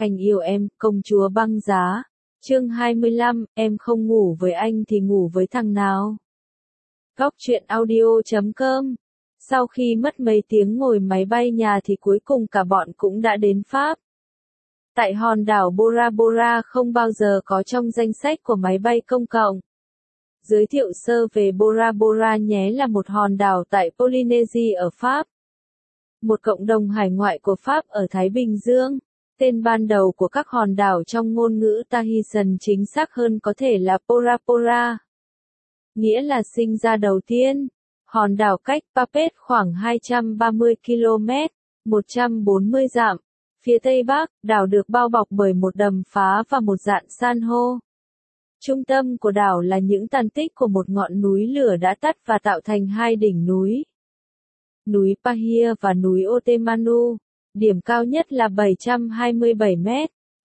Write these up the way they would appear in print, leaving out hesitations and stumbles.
Anh yêu em, công chúa băng giá. Chương 25, em không ngủ với anh thì ngủ với thằng nào? Góc truyện audio.com. Sau khi mất mấy tiếng ngồi máy bay nhà thì cuối cùng cả bọn cũng đã đến Pháp. Tại hòn đảo Bora Bora không bao giờ có trong danh sách của máy bay công cộng. Giới thiệu sơ về Bora Bora nhé, là một hòn đảo tại Polynesia ở Pháp. Một cộng đồng hải ngoại của Pháp ở Thái Bình Dương. Tên ban đầu của các hòn đảo trong ngôn ngữ Tahitian chính xác hơn có thể là Pora Pora, nghĩa là sinh ra đầu tiên. Hòn đảo cách Papet khoảng 230 km, 140 dặm, phía tây bắc, đảo được bao bọc bởi một đầm phá và một rạn san hô. Trung tâm của đảo là những tàn tích của một ngọn núi lửa đã tắt và tạo thành hai đỉnh núi. Núi Pahia và núi Otemanu. Điểm cao nhất là 727 mét,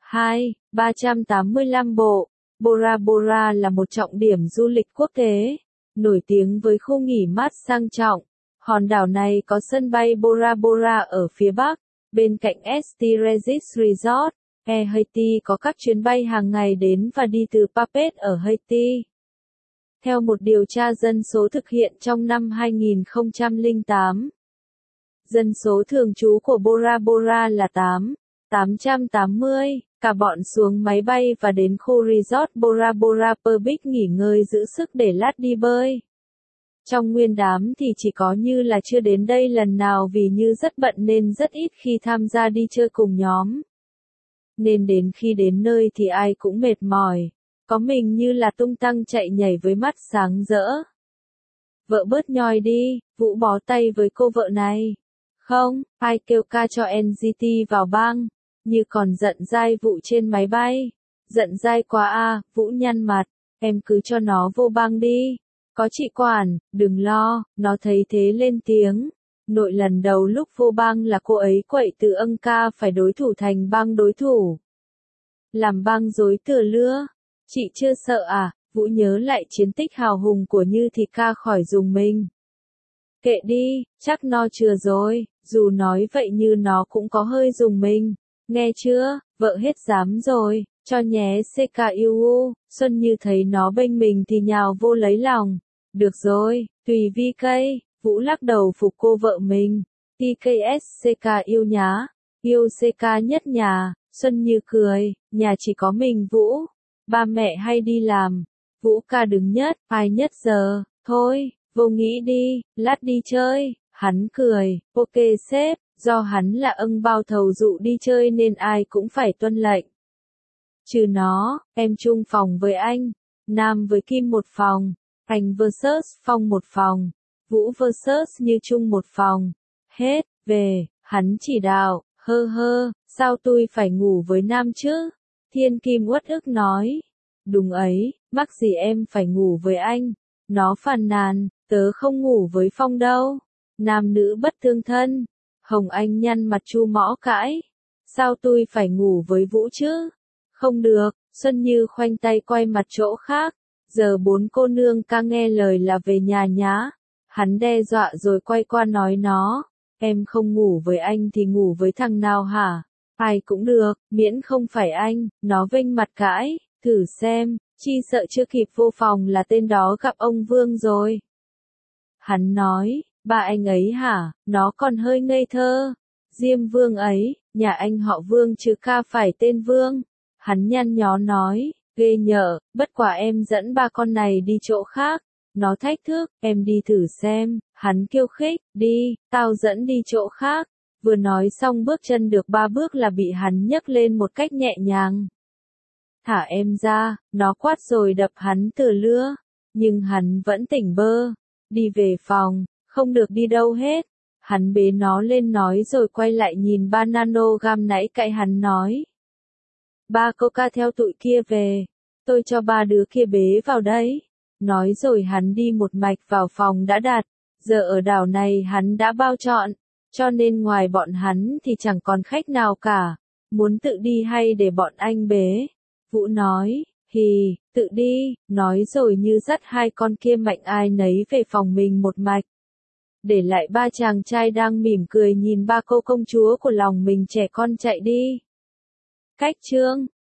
385 bộ. Bora Bora là một trọng điểm du lịch quốc tế, nổi tiếng với khu nghỉ mát sang trọng. Hòn đảo này có sân bay Bora Bora ở phía bắc, bên cạnh St. Regis Resort. Air Haiti có các chuyến bay hàng ngày đến và đi từ Papet ở Haiti. Theo một điều tra dân số thực hiện trong năm 2008, dân số thường trú của Bora Bora là 880. Cả bọn xuống máy bay và đến khu resort Bora Bora Public nghỉ ngơi giữ sức để lát đi bơi. Trong nguyên đám thì chỉ có Như là chưa đến đây lần nào vì Như rất bận nên rất ít khi tham gia đi chơi cùng nhóm. Nên đến khi đến nơi thì ai cũng mệt mỏi. Có mình Như là tung tăng chạy nhảy với mắt sáng rỡ. Vợ bớt nhoi đi, Vũ bó tay với cô vợ này. Không, ai kêu ca cho NGT vào bang. Như còn giận dai Vũ trên máy bay. Giận dai quá à, Vũ nhăn mặt. Em cứ cho nó vô bang đi. Có chị quản, đừng lo, nó thấy thế lên tiếng. Nội lần đầu lúc vô bang là cô ấy quậy từ âng ca phải đối thủ thành bang đối thủ. Làm bang dối tựa lưa. Chị chưa sợ à? Vũ nhớ lại chiến tích hào hùng của Như thì ca khỏi dùng mình. Kệ đi, chắc no chừa rồi, dù nói vậy Như nó cũng có hơi dùng mình. Nghe chưa, vợ hết dám rồi, cho nhé CKUU. Xuân Như thấy nó bênh mình thì nhào vô lấy lòng. Được rồi, tùy vi cây. Vũ lắc đầu phục cô vợ mình. TKS CK yêu nhá. Yêu CK nhất nhà. Xuân Như cười, nhà chỉ có mình Vũ. Ba mẹ hay đi làm. Vũ ca đứng nhất, ai nhất giờ. Thôi, vô nghĩ đi, lát đi chơi. Hắn cười, ok sếp, do hắn là âng bao thầu dụ đi chơi nên ai cũng phải tuân lệnh. Trừ nó, em chung phòng với anh. Nam với Kim một phòng. Anh versus Phong một phòng. Vũ versus Như chung một phòng. Hết, về, hắn chỉ đạo, sao tôi phải ngủ với Nam chứ? Thiên Kim uất ức nói. Đúng ấy, mắc gì em phải ngủ với anh? Nó phàn nàn, tớ không ngủ với Phong đâu. Nam nữ bất tương thân. Hồng Anh nhăn mặt chu mõ cãi. Sao tôi phải ngủ với Vũ chứ? Không được, Xuân Như khoanh tay quay mặt chỗ khác. Giờ bốn cô nương ca nghe lời là về nhà nhá. Hắn đe dọa rồi quay qua nói nó. Em không ngủ với anh thì ngủ với thằng nào hả? Ai cũng được, miễn không phải anh. Nó vênh mặt cãi. Thử xem, chi sợ chưa kịp vô phòng là tên đó gặp ông Vương rồi. Hắn nói, ba anh ấy hả? Nó còn hơi ngây thơ. Diêm Vương ấy, nhà anh họ Vương chứ ca phải tên Vương. Hắn nhăn nhó nói. Ghê nhở, bất quả em dẫn ba con này đi chỗ khác. Nó thách thức, em đi thử xem. Hắn khiêu khích, đi, tao dẫn đi chỗ khác. Vừa nói xong bước chân được 3 bước là bị hắn nhấc lên một cách nhẹ nhàng. Thả em ra, nó quát rồi đập hắn từ lưa. Nhưng hắn vẫn tỉnh bơ. Đi về phòng, không được đi đâu hết. Hắn bế nó lên nói rồi quay lại nhìn ba nanogram nãy cạnh hắn nói. Ba Coca theo tụi kia về. Tôi cho ba đứa kia bế vào đấy. Nói rồi hắn đi một mạch vào phòng đã đặt. Giờ ở đảo này hắn đã bao trọn. Cho nên ngoài bọn hắn thì chẳng còn khách nào cả. Muốn tự đi hay để bọn anh bế? Vũ nói, hì, tự đi. Nói rồi Như dắt hai con kia mạnh ai nấy về phòng mình một mạch. Để lại ba chàng trai đang mỉm cười nhìn ba cô công chúa của lòng mình trẻ con chạy đi. Cách chương